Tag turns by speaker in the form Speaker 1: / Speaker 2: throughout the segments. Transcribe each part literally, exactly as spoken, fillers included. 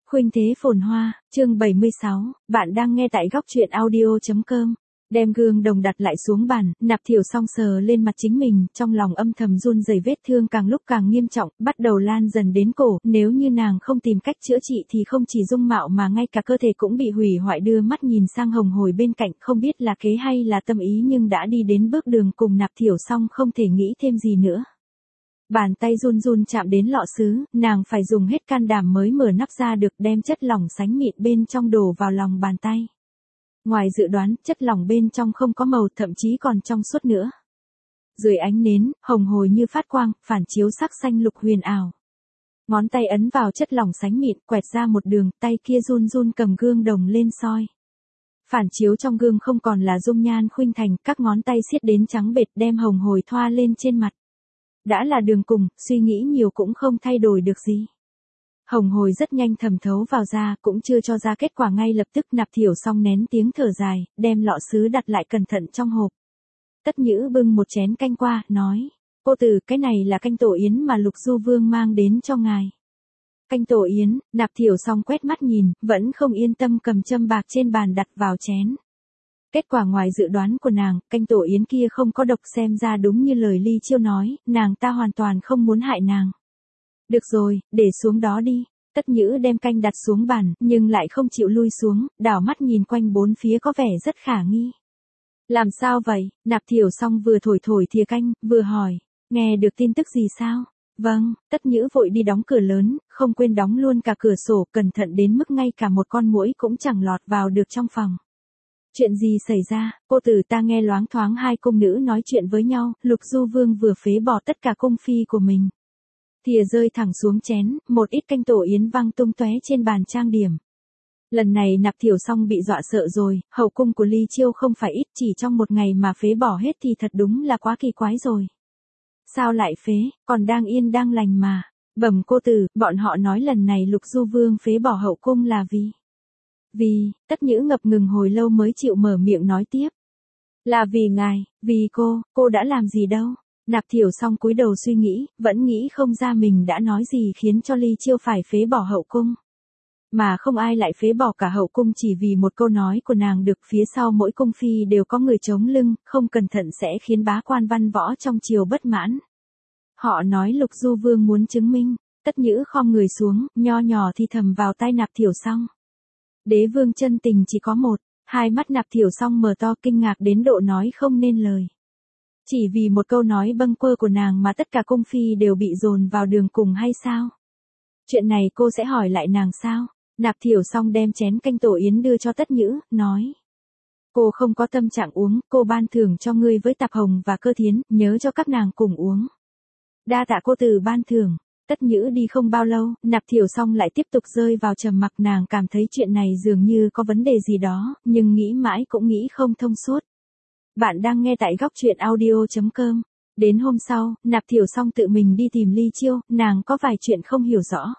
Speaker 1: Khuynh thế phồn hoa, chương bảy mươi sáu, bạn đang nghe tại góc truyện audio chấm com. Đem gương đồng đặt lại xuống bàn, Nạp Thiểu Song sờ lên mặt chính mình, trong lòng âm thầm run rẩy, vết thương càng lúc càng nghiêm trọng, bắt đầu lan dần đến cổ, nếu như nàng không tìm cách chữa trị thì không chỉ dung mạo mà ngay cả cơ thể cũng bị hủy hoại. Đưa mắt nhìn sang Hồng Hồi bên cạnh, không biết là kế hay là tâm ý nhưng đã đi đến bước đường cùng, Nạp Thiểu Song không thể nghĩ thêm gì nữa. Bàn tay run run chạm đến lọ sứ, nàng phải dùng hết can đảm mới mở nắp ra được, đem chất lỏng sánh mịn bên trong đổ vào lòng bàn tay. Ngoài dự đoán, chất lỏng bên trong không có màu, thậm chí còn trong suốt nữa. Dưới ánh nến, Hồng Hồi như phát quang, phản chiếu sắc xanh lục huyền ảo. Ngón tay ấn vào chất lỏng sánh mịn, quẹt ra một đường, tay kia run run cầm gương đồng lên soi. Phản chiếu trong gương không còn là dung nhan khuynh thành, các ngón tay siết đến trắng bệt, đem Hồng Hồi thoa lên trên mặt. Đã là đường cùng, suy nghĩ nhiều cũng không thay đổi được gì. Hồng Hồi rất nhanh thẩm thấu vào da, cũng chưa cho ra kết quả ngay lập tức. Nạp Thiểu Song nén tiếng thở dài, đem lọ sứ đặt lại cẩn thận trong hộp. Tất Nhữ bưng một chén canh qua, nói, cô tử, cái này là canh tổ yến mà Lục Du Vương mang đến cho ngài. Canh tổ yến, Nạp Thiểu Song quét mắt nhìn, vẫn không yên tâm cầm châm bạc trên bàn đặt vào chén. Kết quả ngoài dự đoán của nàng, canh tổ yến kia không có độc, xem ra đúng như lời Ly Chiêu nói, nàng ta hoàn toàn không muốn hại nàng. Được rồi, để xuống đó đi. Tất Nhữ đem canh đặt xuống bàn, nhưng lại không chịu lui xuống, đảo mắt nhìn quanh bốn phía có vẻ rất khả nghi. Làm sao vậy? Nạp Thiểu Song vừa thổi thổi thìa canh, vừa hỏi, nghe được tin tức gì sao? Vâng, Tất Nhữ vội đi đóng cửa lớn, không quên đóng luôn cả cửa sổ, cẩn thận đến mức ngay cả một con muỗi cũng chẳng lọt vào được trong phòng. Chuyện gì xảy ra? Cô tử, ta nghe loáng thoáng hai cung nữ nói chuyện với nhau, Lục Du Vương vừa phế bỏ tất cả cung phi của mình. Thìa rơi thẳng xuống chén, một ít canh tổ yến văng tung tóe trên bàn trang điểm. Lần này Nạp Thiểu Song bị dọa sợ rồi, hậu cung của Ly Chiêu không phải ít, chỉ trong một ngày mà phế bỏ hết thì thật đúng là quá kỳ quái rồi. Sao lại phế, còn đang yên đang lành mà. Bẩm cô tử, bọn họ nói lần này Lục Du Vương phế bỏ hậu cung là vì... Vì, Tất Nhữ ngập ngừng hồi lâu mới chịu mở miệng nói tiếp. Là vì ngài, vì cô, cô đã làm gì đâu. Nạp Thiểu Song cúi đầu suy nghĩ, vẫn nghĩ không ra mình đã nói gì khiến cho Ly Chiêu phải phế bỏ hậu cung. Mà không ai lại phế bỏ cả hậu cung chỉ vì một câu nói của nàng được, phía sau mỗi cung phi đều có người chống lưng, không cẩn thận sẽ khiến bá quan văn võ trong triều bất mãn. Họ nói Lục Du Vương muốn chứng minh. Tất Nhữ khom người xuống, nho nhỏ thì thầm vào tai Nạp Thiểu Song. Đế vương chân tình chỉ có một. Hai mắt Nạp Thiểu Song mở to, kinh ngạc đến độ nói không nên lời. Chỉ vì một câu nói bâng quơ của nàng mà tất cả cung phi đều bị dồn vào đường cùng hay sao? Chuyện này cô sẽ hỏi lại nàng sao? Nạp Thiểu Song đem chén canh tổ yến đưa cho Tất Nhữ, nói. Cô không có tâm trạng uống, cô ban thưởng cho ngươi với Tạp Hồng và Cơ Thiến, nhớ cho các nàng cùng uống. Đa tạ cô tử ban thưởng. Tất Nhữ đi không bao lâu, Nạp Thiểu Song lại tiếp tục rơi vào trầm mặc, nàng cảm thấy chuyện này dường như có vấn đề gì đó, nhưng nghĩ mãi cũng nghĩ không thông suốt. Bạn đang nghe tại góc truyện audio chấm com. Đến hôm sau, Nạp Thiểu Song tự mình đi tìm Ly Chiêu, nàng có vài chuyện không hiểu rõ.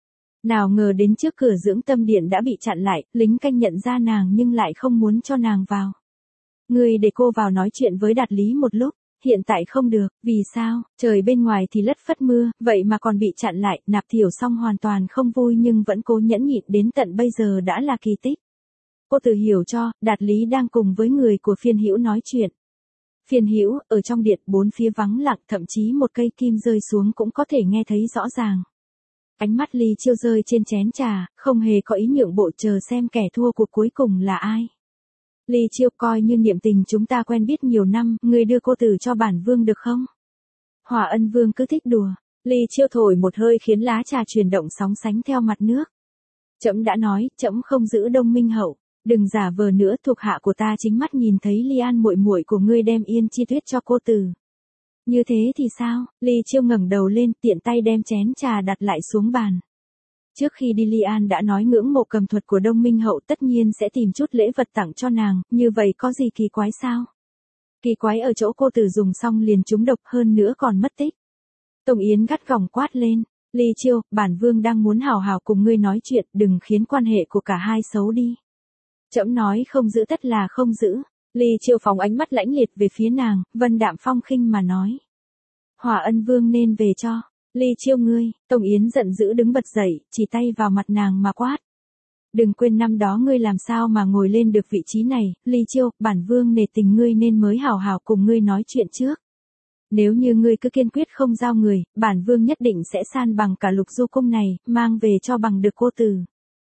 Speaker 1: Nào ngờ đến trước cửa dưỡng tâm điện đã bị chặn lại, lính canh nhận ra nàng nhưng lại không muốn cho nàng vào. Người để cô vào nói chuyện với Đạt Lý một lúc. Hiện tại không được, vì sao? Trời bên ngoài thì lất phất mưa, vậy mà còn bị chặn lại. Nạp Thiểu Song hoàn toàn không vui nhưng vẫn cố nhẫn nhịn, đến tận bây giờ đã là kỳ tích. Cô tự hiểu cho, Đạt Lý đang cùng với người của Phiên Hữu nói chuyện. Phiên Hữu, ở trong điện, bốn phía vắng lặng, thậm chí một cây kim rơi xuống cũng có thể nghe thấy rõ ràng. Ánh mắt Ly Chiêu rơi trên chén trà, không hề có ý nhượng bộ, chờ xem kẻ thua cuộc cuối cùng là ai. Ly Chiêu, coi như niệm tình chúng ta quen biết nhiều năm, người đưa cô tử cho bản vương được không? Hỏa Ân Vương cứ thích đùa. Ly Chiêu thổi một hơi khiến lá trà chuyển động sóng sánh theo mặt nước. Trẫm đã nói, trẫm không giữ Đông Minh hậu, đừng giả vờ nữa, thuộc hạ của ta chính mắt nhìn thấy Ly An muội muội của ngươi đem Yên Chi Tuyết cho cô tử. Như thế thì sao? Ly Chiêu ngẩng đầu lên, tiện tay đem chén trà đặt lại xuống bàn. Trước khi đi Ly An đã nói ngưỡng mộ cầm thuật của Đông Minh hậu, tất nhiên sẽ tìm chút lễ vật tặng cho nàng, như vậy có gì kỳ quái sao? Kỳ quái ở chỗ cô tử dùng xong liền trúng độc, hơn nữa còn mất tích. Tổng Yến gắt gỏng quát lên, Ly Chiêu, bản vương đang muốn hào hào cùng ngươi nói chuyện, đừng khiến quan hệ của cả hai xấu đi. Trẫm nói không giữ tất là không giữ. Ly Chiêu phóng ánh mắt lãnh liệt về phía nàng, vân đạm phong khinh mà nói. Hỏa Ân Vương nên về cho. Ly Chiêu ngươi, Tông Yến giận dữ đứng bật dậy, chỉ tay vào mặt nàng mà quát. Đừng quên năm đó ngươi làm sao mà ngồi lên được vị trí này, Ly Chiêu, bản vương nể tình ngươi nên mới hảo hảo cùng ngươi nói chuyện trước. Nếu như ngươi cứ kiên quyết không giao người, bản vương nhất định sẽ san bằng cả Lục Du cung này, mang về cho bằng được cô tử.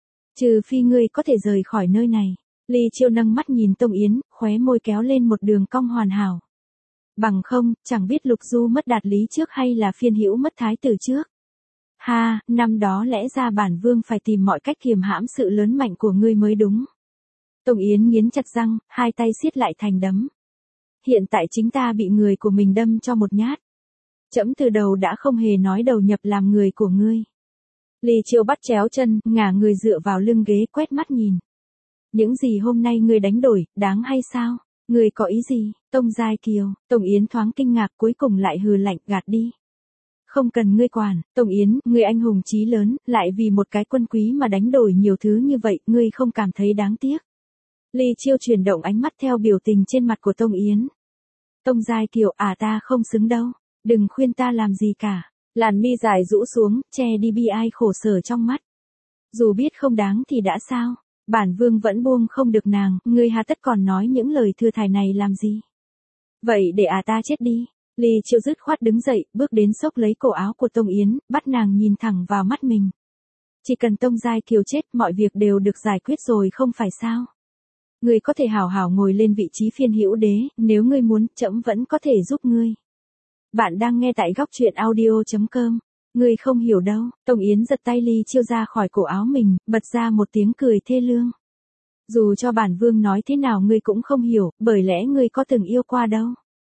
Speaker 1: Trừ phi ngươi có thể rời khỏi nơi này. Ly Chiêu nâng mắt nhìn Tông Yến, khóe môi kéo lên một đường cong hoàn hảo. Bằng không, chẳng biết Lục Du mất đạt lý trước hay là Phiên Hữu mất thái tử trước. Ha, năm đó lẽ ra bản vương phải tìm mọi cách kiềm hãm sự lớn mạnh của ngươi mới đúng. Tông Yến nghiến chặt răng, hai tay siết lại thành đấm. Hiện tại chính ta bị người của mình đâm cho một nhát. Trẫm từ đầu đã không hề nói đầu nhập làm người của ngươi. Ly Chiêu bắt chéo chân, ngả người dựa vào lưng ghế quét mắt nhìn. Những gì hôm nay ngươi đánh đổi, đáng hay sao? Ngươi có ý gì? Tông Giai Kiều, Tông Yến thoáng kinh ngạc cuối cùng lại hừ lạnh gạt đi. Không cần ngươi quản, Tông Yến, ngươi anh hùng chí lớn, lại vì một cái quân quý mà đánh đổi nhiều thứ như vậy, ngươi không cảm thấy đáng tiếc. Ly Chiêu chuyển động ánh mắt theo biểu tình trên mặt của Tông Yến. Tông Giai Kiều, à ta không xứng đâu, đừng khuyên ta làm gì cả. Làn mi dài rũ xuống, che đi bi ai khổ sở trong mắt. Dù biết không đáng thì đã sao, bản vương vẫn buông không được nàng, ngươi hà tất còn nói những lời thừa thải này làm gì. Vậy để à ta chết đi. Ly Chiêu dứt khoát đứng dậy, bước đến xốc lấy cổ áo của Tông Yến, bắt nàng nhìn thẳng vào mắt mình. Chỉ cần Tông Giai Kiều chết, mọi việc đều được giải quyết rồi không phải sao. Ngươi có thể hảo hảo ngồi lên vị trí Phiên Hữu đế, nếu ngươi muốn, trẫm vẫn có thể giúp ngươi. Bạn đang nghe tại góc truyện audio chấm com. Ngươi không hiểu đâu. Tông Yến giật tay Ly Chiêu ra khỏi cổ áo mình, bật ra một tiếng cười thê lương. Dù cho bản vương nói thế nào ngươi cũng không hiểu, bởi lẽ ngươi có từng yêu qua đâu.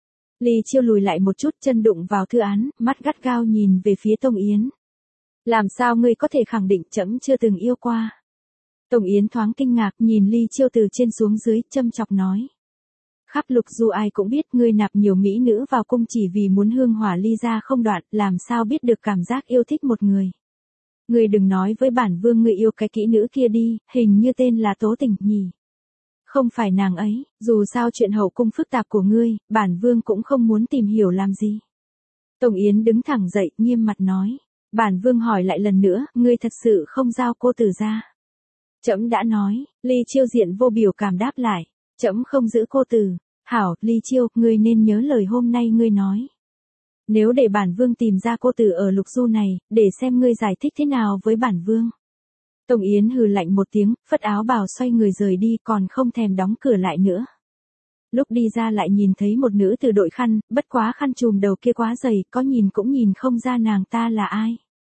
Speaker 1: Ly Chiêu lùi lại một chút, chân đụng vào thư án, mắt gắt gao nhìn về phía Tông Yến. Làm sao ngươi có thể khẳng định trẫm chưa từng yêu qua? Tông Yến thoáng kinh ngạc nhìn Ly Chiêu từ trên xuống dưới, châm chọc nói. Khắp Lục Du ai cũng biết ngươi nạp nhiều mỹ nữ vào cung chỉ vì muốn hương hỏa ly gia không đoạn, làm sao biết được cảm giác yêu thích một người. Ngươi đừng nói với bản vương ngươi yêu cái kỹ nữ kia đi, hình như tên là Tố Tình nhỉ. Không phải nàng ấy, dù sao chuyện hậu cung phức tạp của ngươi, bản vương cũng không muốn tìm hiểu làm gì. Tông Yến đứng thẳng dậy, nghiêm mặt nói. Bản vương hỏi lại lần nữa, ngươi thật sự không giao cô tử ra. Trẫm đã nói, Ly Chiêu diện vô biểu cảm đáp lại. Trẫm không giữ cô tử. Hảo, Ly Chiêu, ngươi nên nhớ lời hôm nay ngươi nói. Nếu để bản vương tìm ra cô tử ở Lục Du này, để xem ngươi giải thích thế nào với bản vương. Tông Yến hừ lạnh một tiếng, phất áo bào xoay người rời đi, còn không thèm đóng cửa lại nữa. Lúc đi ra lại nhìn thấy một nữ tử đội khăn, bất quá khăn trùm đầu kia quá dày, có nhìn cũng nhìn không ra nàng ta là ai.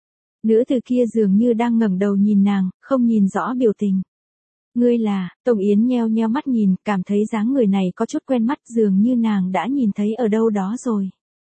Speaker 1: Nữ tử kia dường như đang ngẩng đầu nhìn nàng, không nhìn rõ biểu tình. Ngươi là, Tông Yến nheo nheo mắt nhìn, cảm thấy dáng người này có chút quen mắt, dường như nàng đã nhìn thấy ở đâu đó rồi.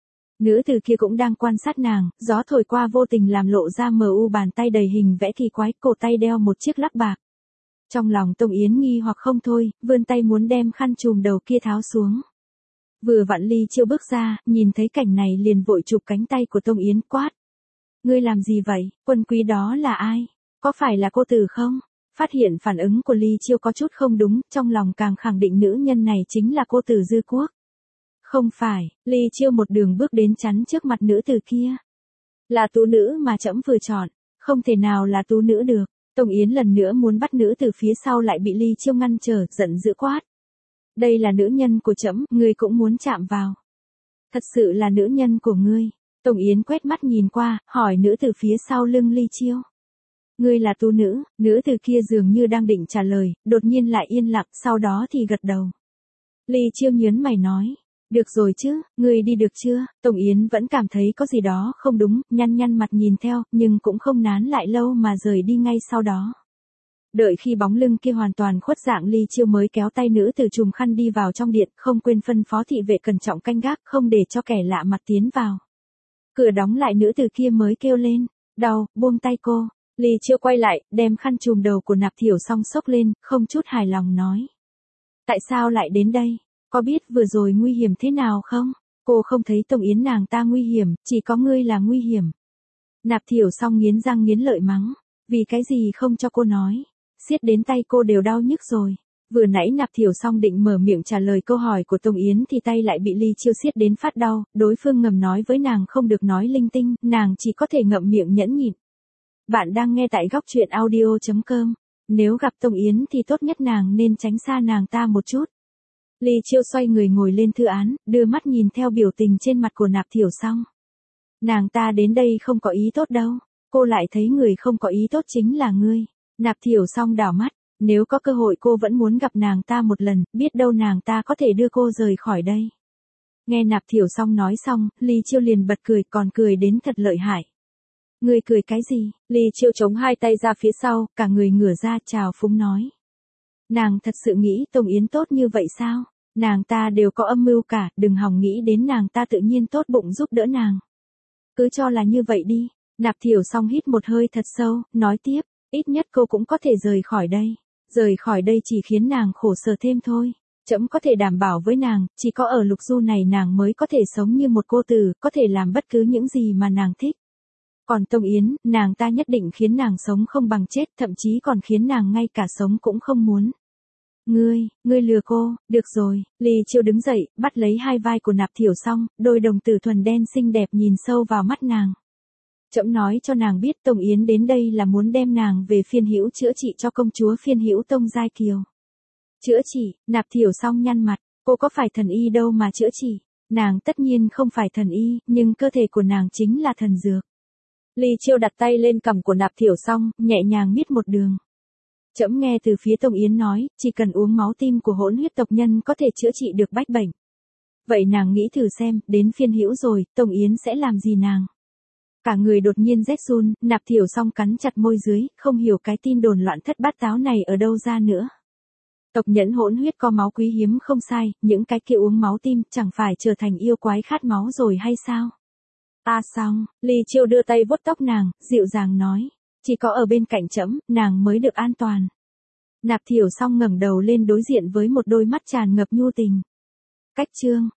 Speaker 1: Nữ tử kia cũng đang quan sát nàng, gió thổi qua vô tình làm lộ ra mờ u bàn tay đầy hình vẽ kỳ quái, cổ tay đeo một chiếc lắc bạc. Trong lòng Tông Yến nghi hoặc không thôi, vươn tay muốn đem khăn trùm đầu kia tháo xuống. Vừa vặn Ly Chiêu bước ra, nhìn thấy cảnh này liền vội chụp cánh tay của Tông Yến quát. Ngươi làm gì vậy, quân quý đó là ai? Có phải là cô tử không? Phát hiện phản ứng của Ly Chiêu có chút không đúng, trong lòng càng khẳng định nữ nhân này chính là cô tử Dư Quốc. Không phải, Ly Chiêu một đường bước đến chắn trước mặt nữ tử kia. Là tú nữ mà trẫm vừa chọn, không thể nào là tú nữ được. Tông Yến lần nữa muốn bắt nữ tử phía sau lại bị Ly Chiêu ngăn trở, giận dữ quát. Đây là nữ nhân của trẫm, ngươi cũng muốn chạm vào. Thật sự là nữ nhân của ngươi. Tông Yến quét mắt nhìn qua, hỏi nữ tử phía sau lưng Ly Chiêu. Ngươi là tú nữ, nữ tử kia dường như đang định trả lời, đột nhiên lại yên lặng, sau đó thì gật đầu. Ly Chiêu nhớn mày nói. Được rồi chứ, ngươi đi được chưa? Tông Yến vẫn cảm thấy có gì đó không đúng, nhăn nhăn mặt nhìn theo, nhưng cũng không nán lại lâu mà rời đi ngay sau đó. Đợi khi bóng lưng kia hoàn toàn khuất dạng, Ly Chiêu mới kéo tay nữ tử trùm khăn đi vào trong điện, không quên phân phó thị vệ cẩn trọng canh gác, không để cho kẻ lạ mặt tiến vào. Cửa đóng lại, nữ tử kia mới kêu lên, đau, buông tay cô. Ly Chiêu quay lại, đem khăn trùm đầu của Nạp Thiểu Song xốc lên, không chút hài lòng nói. Tại sao lại đến đây? Có biết vừa rồi nguy hiểm thế nào không? Cô không thấy Tông Yến nàng ta nguy hiểm, chỉ có ngươi là nguy hiểm. Nạp Thiểu Song nghiến răng nghiến lợi mắng. Vì cái gì không cho cô nói? Siết đến tay cô đều đau nhức rồi. Vừa nãy Nạp Thiểu Song định mở miệng trả lời câu hỏi của Tông Yến thì tay lại bị Ly Chiêu siết đến phát đau, đối phương ngầm nói với nàng không được nói linh tinh, nàng chỉ có thể ngậm miệng nhẫn nhịn. Bạn đang nghe tại góc truyện audio.com. Nếu gặp Tông Yến thì tốt nhất nàng nên tránh xa nàng ta một chút. Ly Chiêu xoay người ngồi lên thư án, đưa mắt nhìn theo biểu tình trên mặt của Nạp Thiểu Song. Nàng ta đến đây không có ý tốt đâu, cô lại thấy người không có ý tốt chính là ngươi. Nạp Thiểu Song đảo mắt, nếu có cơ hội cô vẫn muốn gặp nàng ta một lần, biết đâu nàng ta có thể đưa cô rời khỏi đây. Nghe Nạp Thiểu Song nói xong, Ly Chiêu liền bật cười, còn cười đến thật lợi hại. Ngươi cười cái gì? Ly Chiêu chống hai tay ra phía sau, cả người ngửa ra chào phúng nói. Nàng thật sự nghĩ Tông Yến tốt như vậy sao? Nàng ta đều có âm mưu cả, đừng hòng nghĩ đến nàng ta tự nhiên tốt bụng giúp đỡ nàng. Cứ cho là như vậy đi. Nạp Thiểu Song hít một hơi thật sâu, nói tiếp, ít nhất cô cũng có thể rời khỏi đây. Rời khỏi đây chỉ khiến nàng khổ sở thêm thôi. Trẫm có thể đảm bảo với nàng, chỉ có ở Lục Du này nàng mới có thể sống như một cô tử, có thể làm bất cứ những gì mà nàng thích. Còn Tông Yến, nàng ta nhất định khiến nàng sống không bằng chết, thậm chí còn khiến nàng ngay cả sống cũng không muốn. Ngươi, ngươi lừa cô, được rồi. Ly Chiêu đứng dậy, bắt lấy hai vai của Nạp Thiểu Song, đôi đồng tử thuần đen xinh đẹp nhìn sâu vào mắt nàng. Trẫm nói cho nàng biết Tông Yến đến đây là muốn đem nàng về Phiên Hữu chữa trị cho công chúa Phiên Hữu Tông Giai Kiều. Chữa trị? Nạp Thiểu Song nhăn mặt, cô có phải thần y đâu mà chữa trị. Nàng tất nhiên không phải thần y, nhưng cơ thể của nàng chính là thần dược. Ly Chiêu đặt tay lên cằm của Nạp Thiểu Song, nhẹ nhàng miết một đường. Trẫm nghe từ phía Tông Yến nói, chỉ cần uống máu tim của hỗn huyết tộc nhân có thể chữa trị được bách bệnh. Vậy nàng nghĩ thử xem, đến Phiên Hữu rồi, Tông Yến sẽ làm gì nàng? Cả người đột nhiên rét run, Nạp Thiểu Song cắn chặt môi dưới, không hiểu cái tin đồn loạn thất bát táo này ở đâu ra nữa. Tộc nhẫn hỗn huyết có máu quý hiếm không sai, những cái kia uống máu tim chẳng phải trở thành yêu quái khát máu rồi hay sao? À xong, Ly Chiêu đưa tay vuốt tóc nàng, dịu dàng nói, chỉ có ở bên cạnh trẫm, nàng mới được an toàn. Nạp Thiểu Song ngẩng đầu lên đối diện với một đôi mắt tràn ngập nhu tình. Cách chương